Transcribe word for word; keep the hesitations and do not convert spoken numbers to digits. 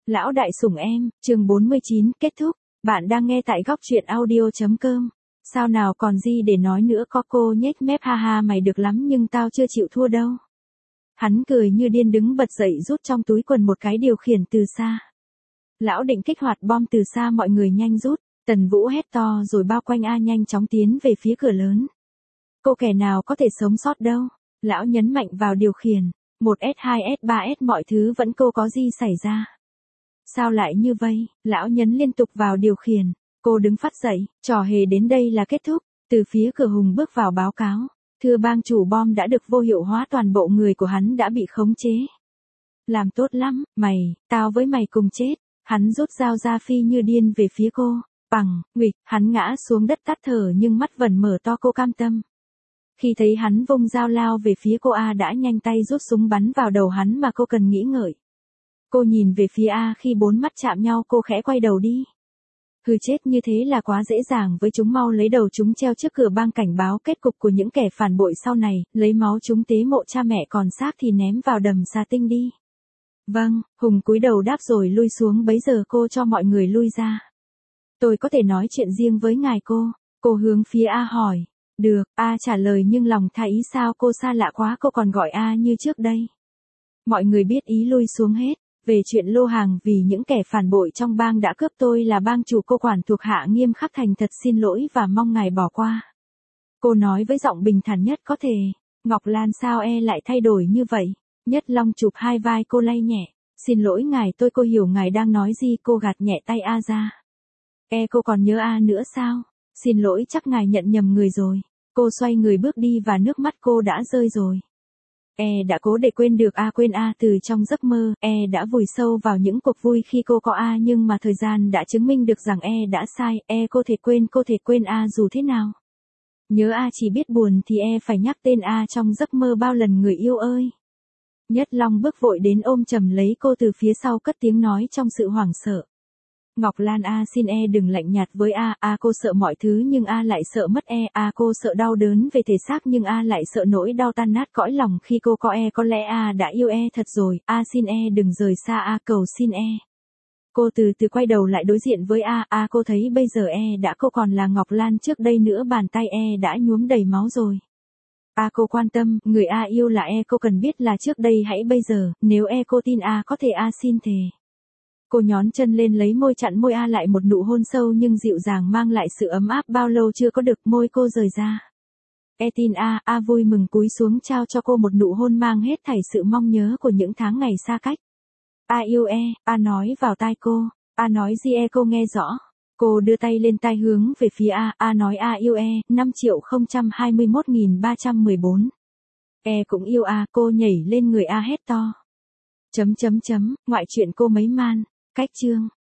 Lão đại sủng em, chương bốn mươi chín, kết thúc. Bạn đang nghe tại góc truyện audio.com. Sao nào còn gì để nói nữa, có cô nhếch mép ha ha, mày được lắm nhưng tao chưa chịu thua đâu. Hắn cười như điên đứng bật dậy rút trong túi quần một cái điều khiển từ xa. Lão định kích hoạt bom từ xa, mọi người nhanh rút. Tần Vũ hét to rồi bao quanh A nhanh chóng tiến về phía cửa lớn. Cô kẻ nào có thể sống sót đâu. Lão nhấn mạnh vào điều khiển. một S hai S ba S mọi thứ vẫn cô có gì xảy ra. Sao lại như vậy? Lão nhấn liên tục vào điều khiển. Cô đứng phát dậy, trò hề đến đây là kết thúc. Từ phía cửa Hùng bước vào báo cáo. Thưa bang chủ, bom đã được vô hiệu hóa, toàn bộ người của hắn đã bị khống chế. Làm tốt lắm, mày, tao với mày cùng chết. Hắn rút dao ra phi như điên về phía cô. Bằng, nguịch, hắn ngã xuống đất tắt thở nhưng mắt vẫn mở to, cô cam tâm. Khi thấy hắn vung dao lao về phía cô, A đã nhanh tay rút súng bắn vào đầu hắn mà cô cần nghĩ ngợi. Cô nhìn về phía A, khi bốn mắt chạm nhau cô khẽ quay đầu đi. Hừ, chết như thế là quá dễ dàng với chúng, mau lấy đầu chúng treo trước cửa bang cảnh báo kết cục của những kẻ phản bội sau này, lấy máu chúng tế mộ cha mẹ, còn xác thì ném vào đầm Xà Tinh đi. Vâng, Hùng cúi đầu đáp rồi lui xuống. Bấy giờ cô cho mọi người lui ra. Tôi có thể nói chuyện riêng với ngài cô. Cô hướng phía A hỏi. Được, A trả lời nhưng lòng tha ý, sao cô xa lạ quá, cô còn gọi A như trước đây. Mọi người biết ý lui xuống hết. Về chuyện lô hàng, vì những kẻ phản bội trong bang đã cướp tôi là bang chủ, cô quản thuộc hạ nghiêm khắc, thành thật xin lỗi và mong ngài bỏ qua. Cô nói với giọng bình thản nhất có thể. Ngọc Lan, sao e lại thay đổi như vậy? Nhất Long chụp hai vai cô lay nhẹ. Xin lỗi ngài, tôi cô hiểu ngài đang nói gì. Cô gạt nhẹ tay A ra. E cô còn nhớ A nữa sao? Xin lỗi, chắc ngài nhận nhầm người rồi. Cô xoay người bước đi và nước mắt cô đã rơi rồi. E đã cố để quên được A, quên A từ trong giấc mơ. E đã vùi sâu vào những cuộc vui khi cô có A, nhưng mà thời gian đã chứng minh được rằng E đã sai. E cô thể quên, cô thể quên A dù thế nào. Nhớ A, chỉ biết buồn thì E phải nhắc tên A trong giấc mơ bao lần, người yêu ơi. Nhất Long bước vội đến ôm chầm lấy cô từ phía sau, cất tiếng nói trong sự hoảng sợ. Ngọc Lan, A xin E đừng lạnh nhạt với A. A cô sợ mọi thứ nhưng A lại sợ mất E. A cô sợ đau đớn về thể xác nhưng A lại sợ nỗi đau tan nát cõi lòng khi cô có E. Có lẽ A đã yêu E thật rồi. A xin E đừng rời xa A, cầu xin E. Cô từ từ quay đầu lại đối diện với A. A cô thấy bây giờ E đã cô còn là Ngọc Lan trước đây nữa, bàn tay E đã nhuốm đầy máu rồi. A cô quan tâm, người A yêu là E, cô cần biết là trước đây hãy bây giờ, nếu E cô tin A có thể, A xin thề. Cô nhón chân lên lấy môi chặn môi A lại, một nụ hôn sâu nhưng dịu dàng mang lại sự ấm áp bao lâu chưa có được, môi cô rời ra. E tin A, A vui mừng cúi xuống trao cho cô một nụ hôn mang hết thảy sự mong nhớ của những tháng ngày xa cách. A yêu E, A nói vào tai cô. A nói gì E cô nghe rõ. Cô đưa tay lên tai hướng về phía A, A nói A yêu E, năm triệu không trăm hai mươi mốt nghìn ba trăm mười bốn. E cũng yêu A, cô nhảy lên người A hét to. Chấm chấm chấm, ngoại truyện cô mấy man. Cách chương